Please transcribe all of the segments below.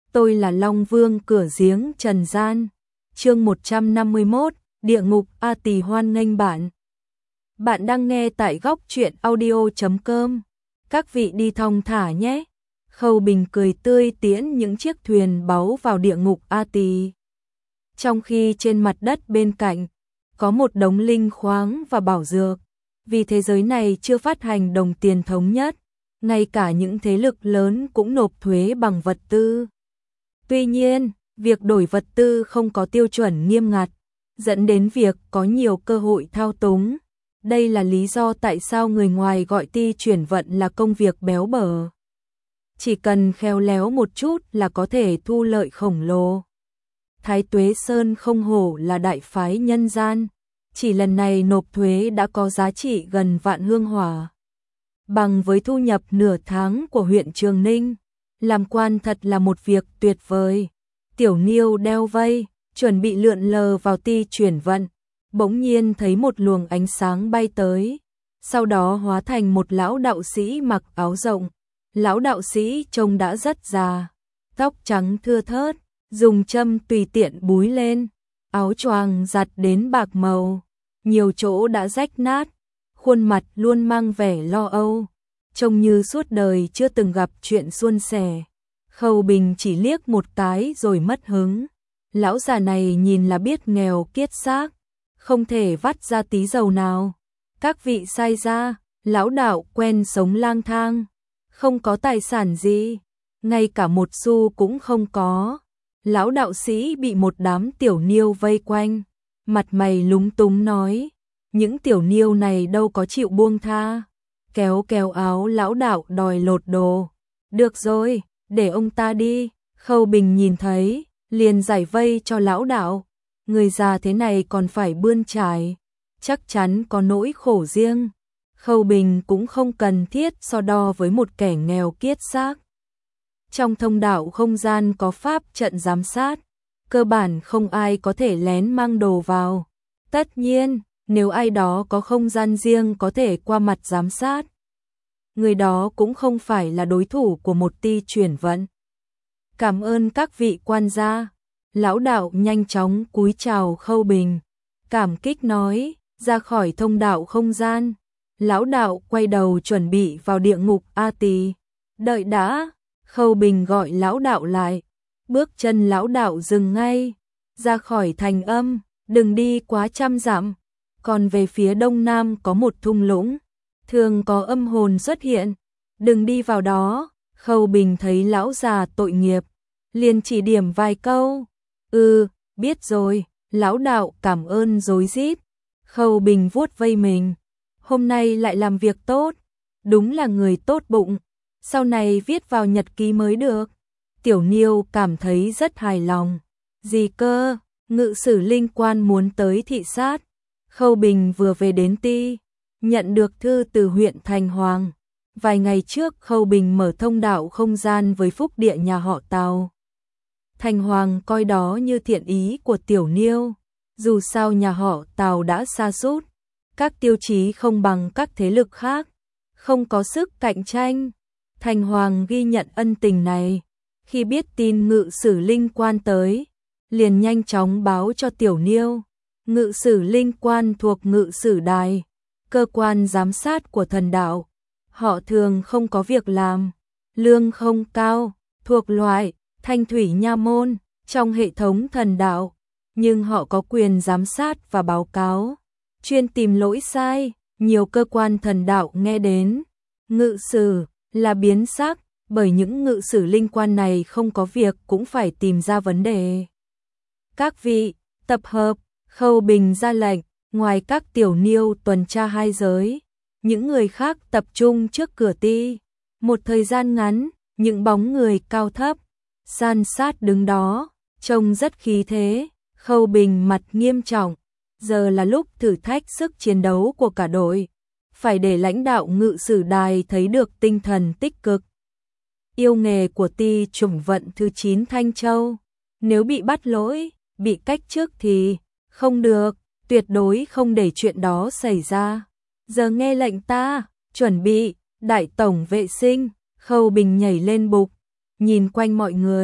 tôi là Long Vương cửa giếng trần gian. Chương 151, Địa ngục A Tỳ hoan nghênh bạn. Bạn đang nghe tại góc truyện audio.com. Các vị đi thong thả nhé. Khâu Bình cười tươi tiễn những chiếc thuyền báu vào địa ngục A Tỳ. Trong khi trên mặt đất bên cạnh có một đống linh khoáng và bảo dược, vì thế giới này chưa phát hành đồng tiền thống nhất, ngay cả những thế lực lớn cũng nộp thuế bằng vật tư. Tuy nhiên, việc đổi vật tư không có tiêu chuẩn nghiêm ngặt, dẫn đến việc có nhiều cơ hội thao túng. Đây là lý do tại sao người ngoài gọi ti chuyển vận là công việc béo bở. Chỉ cần khéo léo một chút là có thể thu lợi khổng lồ. Thái Tuế Sơn không hổ là đại phái nhân gian, chỉ lần này nộp thuế đã có giá trị gần vạn hương hỏa. Bằng với thu nhập nửa tháng của huyện Trường Ninh, làm quan thật là một việc tuyệt vời. Tiểu Niêu đeo vây, chuẩn bị lượn lờ vào ti chuyển vận, bỗng nhiên thấy một luồng ánh sáng bay tới, sau đó hóa thành một lão đạo sĩ mặc áo rộng. Lão đạo sĩ trông đã rất già, tóc trắng thưa thớt, dùng châm tùy tiện búi lên, áo choàng giặt đến bạc màu, nhiều chỗ đã rách nát, khuôn mặt luôn mang vẻ lo âu, trông như suốt đời chưa từng gặp chuyện suôn sẻ. Khâu Bình chỉ liếc một cái rồi mất hứng. Lão già này nhìn là biết nghèo kiết xác, không thể vắt ra tí dầu nào. Các vị sai ra, lão đạo quen sống lang thang, không có tài sản gì, ngay cả một xu cũng không có. Lão đạo sĩ bị một đám tiểu niêu vây quanh, mặt mày lúng túng nói, những tiểu niêu này đâu có chịu buông tha. Kéo kéo áo lão đạo đòi lột đồ. Được rồi, để ông ta đi. Khâu Bình nhìn thấy, liền giải vây cho lão đạo. Người già thế này còn phải bươn trải, chắc chắn có nỗi khổ riêng. Khâu Bình cũng không cần thiết so đo với một kẻ nghèo kiết xác. Trong thông đạo không gian có pháp trận giám sát, cơ bản không ai có thể lén mang đồ vào. Tất nhiên, nếu ai đó có không gian riêng có thể qua mặt giám sát, người đó cũng không phải là đối thủ của một ti chuyển vận. Cảm ơn các vị quan gia. Lão đạo nhanh chóng cúi chào Khâu Bình, cảm kích nói, ra khỏi thông đạo không gian. Lão đạo quay đầu chuẩn bị vào địa ngục A Tỳ. Đợi đã, Khâu Bình gọi lão đạo lại. Bước chân lão đạo dừng ngay, ra khỏi thành âm, đừng đi quá 100 dặm. Còn về phía đông nam có một thung lũng, thường có âm hồn xuất hiện, đừng đi vào đó. Khâu Bình thấy lão già tội nghiệp, liền chỉ điểm vài câu. Biết rồi. Lão đạo cảm ơn rối rít. Khâu Bình vuốt vây mình, hôm nay lại làm việc tốt, đúng là người tốt bụng, sau này viết vào nhật ký mới được. Tiểu Niêu cảm thấy rất hài lòng. Gì cơ? Ngự sử linh quan muốn tới thị sát. Khâu Bình vừa về đến ti, nhận được thư từ huyện Thành Hoàng. Vài ngày trước Khâu Bình mở thông đạo không gian với phúc địa nhà họ Tào. Thành Hoàng coi đó như thiện ý của Tiểu Niêu, dù sao nhà họ Tào đã sa sút, các tiêu chí không bằng các thế lực khác, không có sức cạnh tranh. Thành Hoàng ghi nhận ân tình này, khi biết tin ngự sử linh quan tới, liền nhanh chóng báo cho Tiểu Niêu. Ngự sử linh quan thuộc ngự sử đài, cơ quan giám sát của thần đạo. Họ thường không có việc làm, lương không cao, thuộc loại thanh thủy nha môn trong hệ thống thần đạo, nhưng họ có quyền giám sát và báo cáo, chuyên tìm lỗi sai. Nhiều cơ quan thần đạo nghe đến ngự sử là biến sắc, bởi những ngự sử linh quan này không có việc cũng phải tìm ra vấn đề. Các vị, tập hợp. Khâu Bình ra lệnh, ngoài các tiểu niêu tuần tra hai giới, những người khác tập trung trước cửa ti. Một thời gian ngắn, những bóng người cao thấp san sát đứng đó, trông rất khí thế. Khâu Bình mặt nghiêm trọng, giờ là lúc thử thách sức chiến đấu của cả đội, phải để lãnh đạo ngự sử đài thấy được tinh thần tích cực. Yêu nghề của ti chủng vận thứ 9 Thanh Châu, nếu bị bắt lỗi, bị cách chức thì không được, tuyệt đối không để chuyện đó xảy ra. Giờ nghe lệnh ta, chuẩn bị, đại tổng vệ sinh. Khâu Bình nhảy lên bục, nhìn quanh mọi người,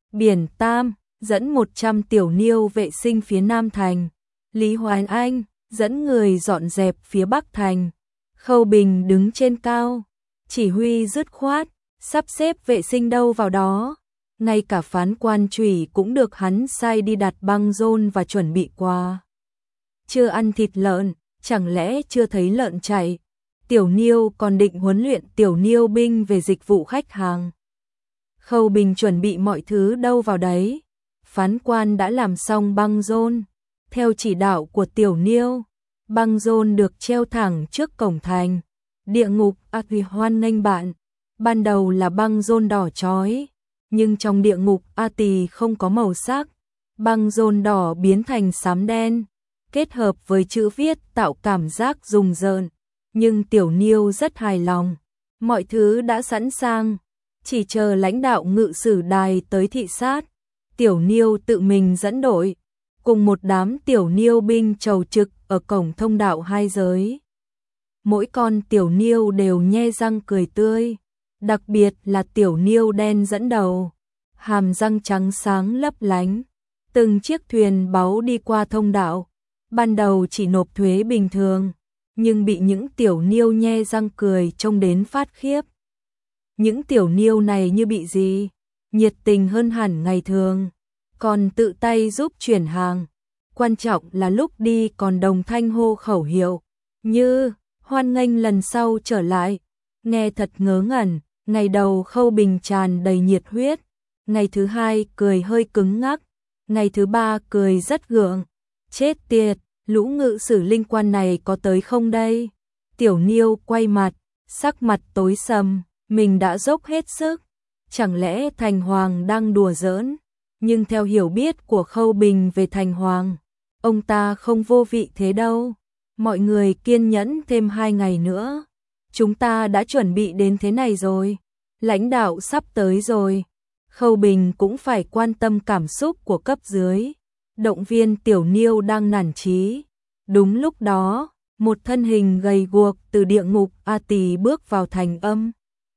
Biển Tam dẫn 100 tiểu niêu vệ sinh phía Nam Thành. Lý Hoài Anh dẫn người dọn dẹp phía Bắc Thành. Khâu Bình đứng trên cao, chỉ huy dứt khoát, sắp xếp vệ sinh đâu vào đó. Ngay cả phán quan chủy cũng được hắn sai đi đặt băng rôn và chuẩn bị quà. Chưa ăn thịt lợn, chẳng lẽ chưa thấy lợn chạy? Tiểu Niêu còn định huấn luyện tiểu Niêu binh về dịch vụ khách hàng. Khâu Bình chuẩn bị mọi thứ đâu vào đấy. Phán quan đã làm xong băng rôn. Theo chỉ đạo của tiểu Niêu, băng rôn được treo thẳng trước cổng thành. Địa ngục A-tỳ hoan nghênh bạn. Ban đầu là băng rôn đỏ chói, nhưng trong địa ngục A-tỳ không có màu sắc. Băng rôn đỏ biến thành xám đen, kết hợp với chữ viết tạo cảm giác rùng rợn. Nhưng tiểu Niêu rất hài lòng. Mọi thứ đã sẵn sàng, chỉ chờ lãnh đạo ngự sử đài tới thị sát. Tiểu Niêu tự mình dẫn đội, cùng một đám tiểu Niêu binh chầu trực ở cổng thông đạo hai giới. Mỗi con tiểu Niêu đều nhe răng cười tươi, đặc biệt là tiểu Niêu đen dẫn đầu, hàm răng trắng sáng lấp lánh. Từng chiếc thuyền báu đi qua thông đạo, ban đầu chỉ nộp thuế bình thường, nhưng bị những tiểu Niêu nhe răng cười trông đến phát khiếp. Những tiểu Niêu này như bị gì, nhiệt tình hơn hẳn ngày thường, còn tự tay giúp chuyển hàng. Quan trọng là lúc đi còn đồng thanh hô khẩu hiệu, như hoan nghênh lần sau trở lại. Nghe thật ngớ ngẩn. Ngày đầu Khâu Bình tràn đầy nhiệt huyết, ngày thứ hai cười hơi cứng ngắc, ngày thứ ba cười rất gượng. Chết tiệt, lũ ngự sử linh quan này có tới không đây? Tiểu Niêu quay mặt, sắc mặt tối sầm, mình đã dốc hết sức, chẳng lẽ Thành Hoàng đang đùa giỡn? Nhưng theo hiểu biết của Khâu Bình về Thành Hoàng, ông ta không vô vị thế đâu. Mọi người kiên nhẫn thêm 2 ngày nữa. Chúng ta đã chuẩn bị đến thế này rồi. Lãnh đạo sắp tới rồi. Khâu Bình cũng phải quan tâm cảm xúc của cấp dưới. Động viên tiểu Niêu đang nản chí. Đúng lúc đó, một thân hình gầy guộc từ địa ngục A-tỳ bước vào thành âm.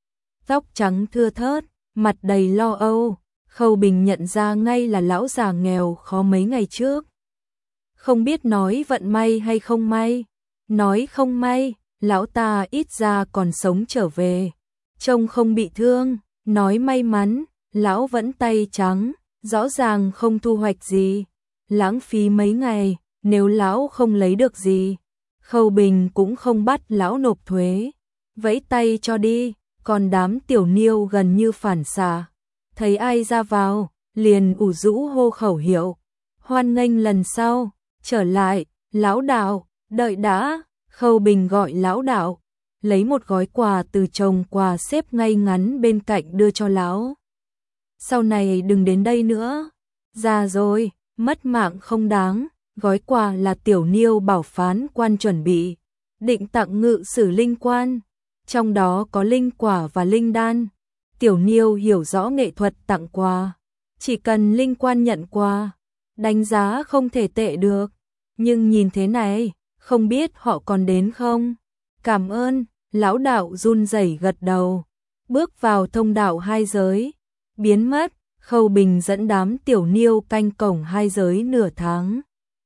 Tóc trắng thưa thớt, mặt đầy lo âu. Khâu Bình nhận ra ngay là lão già nghèo khó mấy ngày trước. Không biết nói vận may hay không may. Nói không may, lão ta ít ra còn sống trở về. Trông không bị thương, nói may mắn, lão vẫn tay trắng, rõ ràng không thu hoạch gì. Lãng phí mấy ngày, nếu lão không lấy được gì, Khâu Bình cũng không bắt lão nộp thuế. Vẫy tay cho đi, còn đám tiểu Niêu gần như phản xạ. Thấy ai ra vào, liền ủ rũ hô khẩu hiệu. Hoan nghênh lần sau, trở lại, lão đạo, đợi đã. Khâu Bình gọi lão đạo, lấy một gói quà từ chồng quà xếp ngay ngắn bên cạnh đưa cho lão. Sau này đừng đến đây nữa, già rồi, mất mạng không đáng. Gói quà là tiểu Niêu bảo phán quan chuẩn bị, định tặng ngự sử linh quan, trong đó có linh quả và linh đan. Tiểu Niêu hiểu rõ nghệ thuật tặng quà, chỉ cần linh quan nhận quà, đánh giá không thể tệ được. Nhưng nhìn thế này, không biết họ còn đến không? Cảm ơn, lão đạo run rẩy gật đầu, bước vào thông đạo hai giới, biến mất. Khâu Bình dẫn đám tiểu Niêu canh cổng hai giới nửa tháng,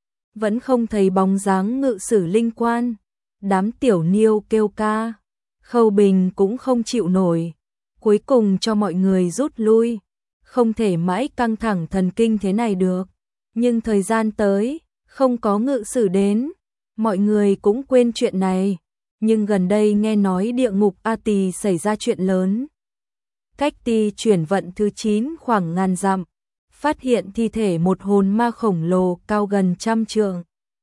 vẫn không thấy bóng dáng ngự sử linh quan. Đám tiểu Niêu kêu ca, Khâu Bình cũng không chịu nổi, cuối cùng cho mọi người rút lui. Không thể mãi căng thẳng thần kinh thế này được. Nhưng thời gian tới, không có ngự sử đến, mọi người cũng quên chuyện này. Nhưng gần đây nghe nói địa ngục A-tỳ xảy ra chuyện lớn. Cách ty chuyển vận thứ 9 khoảng ngàn dặm, phát hiện thi thể một hồn ma khổng lồ cao gần 100 trượng.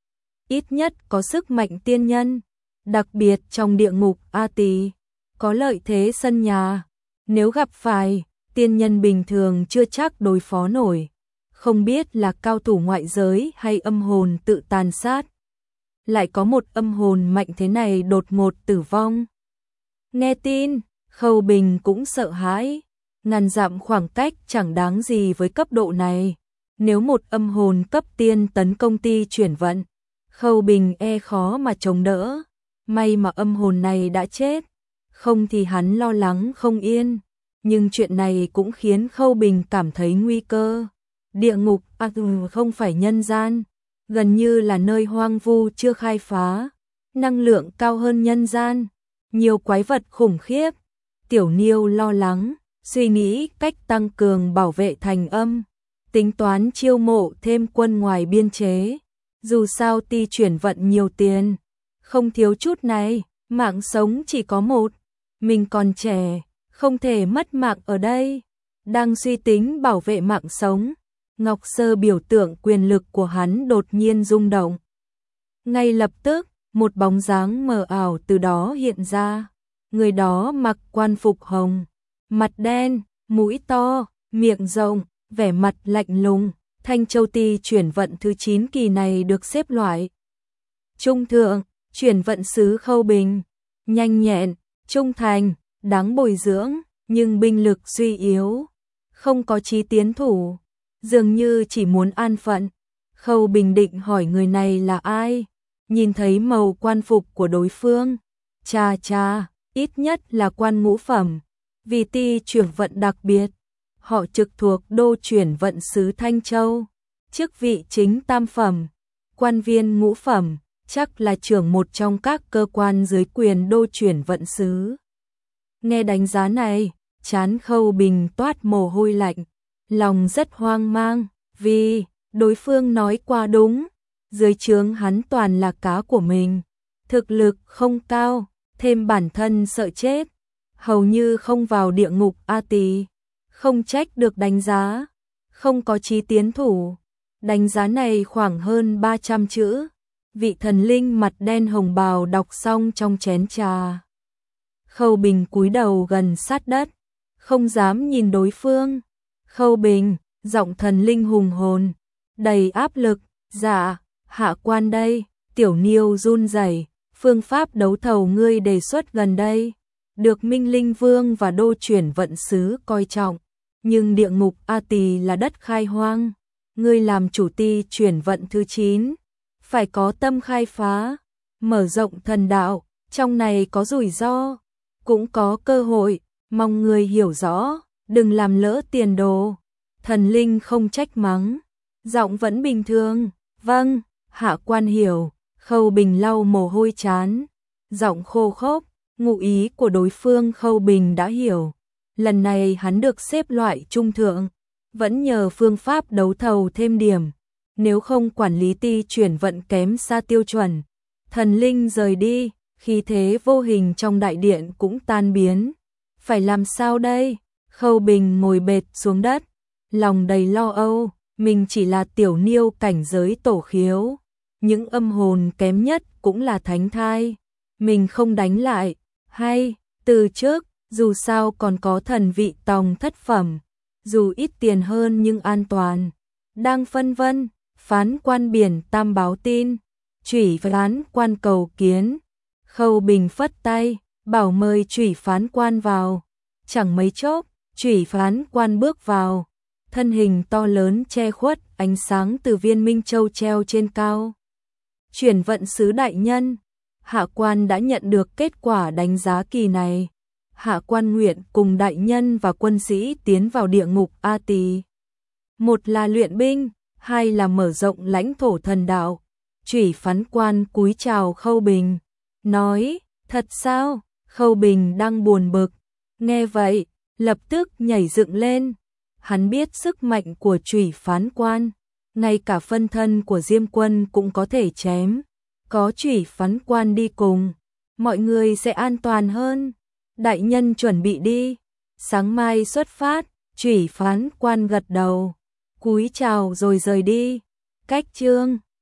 Ít nhất có sức mạnh tiên nhân, đặc biệt trong địa ngục A-tỳ, có lợi thế sân nhà. Nếu gặp phải, tiên nhân bình thường chưa chắc đối phó nổi. Không biết là cao thủ ngoại giới hay âm hồn tự tàn sát. Lại có một âm hồn mạnh thế này đột ngột tử vong. Nghe tin, Khâu Bình cũng sợ hãi. Ngàn dặm khoảng cách chẳng đáng gì với cấp độ này. Nếu một âm hồn cấp tiên tấn công ty chuyển vận, Khâu Bình e khó mà chống đỡ. May mà âm hồn này đã chết, không thì hắn lo lắng không yên. nhưng chuyện này cũng khiến Khâu Bình cảm thấy nguy cơ. Địa ngục không phải nhân gian, gần như là nơi hoang vu chưa khai phá, năng lượng cao hơn nhân gian, nhiều quái vật khủng khiếp. Tiểu Niêu lo lắng, suy nghĩ cách tăng cường bảo vệ thành âm, tính toán chiêu mộ thêm quân ngoài biên chế. Dù sao Ti chuyển vận nhiều tiền, không thiếu chút này, mạng sống chỉ có một, mình còn trẻ, không thể mất mạng ở đây. Đang suy tính bảo vệ mạng sống, Ngọc Sơ biểu tượng quyền lực của hắn đột nhiên rung động. Ngay lập tức, một bóng dáng mờ ảo từ đó hiện ra. Người đó mặc quan phục hồng, mặt đen, mũi to, miệng rộng, vẻ mặt lạnh lùng. Thanh Châu Ti chuyển vận thứ 9 kỳ này được xếp loại trung thượng, chuyển vận sứ Khâu Bình, nhanh nhẹn, trung thành, đáng bồi dưỡng, nhưng binh lực suy yếu, không có chí tiến thủ, dường như chỉ muốn an phận. Khâu Bình định hỏi người này là ai, nhìn thấy màu quan phục của đối phương, cha, ít nhất là quan ngũ phẩm, vì Ti chuyển vận đặc biệt, họ trực thuộc đô chuyển vận sứ Thanh Châu, chức vị chính tam phẩm, quan viên ngũ phẩm, chắc là trưởng một trong các cơ quan dưới quyền đô chuyển vận sứ. Nghe đánh giá này, trán Khâu Bình toát mồ hôi lạnh, lòng rất hoang mang, vì đối phương nói quá đúng, dưới trướng hắn toàn là cá của mình, thực lực không cao, thêm bản thân sợ chết, hầu như không vào địa ngục A Tỳ, không trách được đánh giá, không có chí tiến thủ. Đánh giá này khoảng hơn 300 chữ, vị thần linh mặt đen hồng bào đọc xong trong chén trà. Khâu Bình cúi đầu gần sát đất, không dám nhìn đối phương. Khâu Bình, giọng thần linh hùng hồn, đầy áp lực, dạ, hạ quan đây. Tiểu Niêu run rẩy, phương pháp đấu thầu ngươi đề xuất gần đây, được Minh Linh Vương và đô chuyển vận sứ coi trọng, nhưng địa ngục A Tỳ là đất khai hoang, ngươi làm chủ Ti chuyển vận thứ 9, phải có tâm khai phá, mở rộng thần đạo, trong này có rủi ro, cũng có cơ hội, mong ngươi hiểu rõ, đừng làm lỡ tiền đồ. Thần linh không trách mắng, giọng vẫn bình thường, vâng, hạ quan hiểu. Khâu Bình lau mồ hôi trán, giọng khô khốc, ngụ ý của đối phương Khâu Bình đã hiểu. Lần này hắn được xếp loại trung thượng, vẫn nhờ phương pháp đấu thầu thêm điểm, nếu không quản lý Ti chuyển vận kém xa tiêu chuẩn. Thần linh rời đi, khí thế vô hình trong đại điện cũng tan biến. Phải làm sao đây? Khâu Bình ngồi bệt xuống đất, lòng đầy lo âu, mình chỉ là tiểu niêu cảnh giới tổ khiếu, những âm hồn kém nhất cũng là thánh thai, mình không đánh lại, hay từ trước, dù sao còn có thần vị tòng thất phẩm, dù ít tiền hơn nhưng an toàn. Đang phân vân, phán quan biển tam báo tin, chủy phán quan cầu kiến. Khâu Bình phất tay, bảo mời chủy phán quan vào. Chẳng mấy chốc, chủy phán quan bước vào, thân hình to lớn che khuất ánh sáng từ viên minh châu treo trên cao. Chuyển vận sứ đại nhân, hạ quan đã nhận được kết quả đánh giá kỳ này. Hạ quan nguyện cùng đại nhân và quân sĩ tiến vào địa ngục A Tỳ. Một là luyện binh, hai là mở rộng lãnh thổ thần đạo. Chủy phán quan cúi chào Khâu Bình, nói, thật sao? Khâu Bình đang buồn bực, nghe vậy, lập tức nhảy dựng lên. Hắn biết sức mạnh của chủy phán quan, ngay cả phân thân của Diêm Quân cũng có thể chém. Có chủy phán quan đi cùng, mọi người sẽ an toàn hơn. Đại nhân chuẩn bị đi, sáng mai xuất phát. Chủy phán quan gật đầu, cúi chào rồi rời đi. Cách chương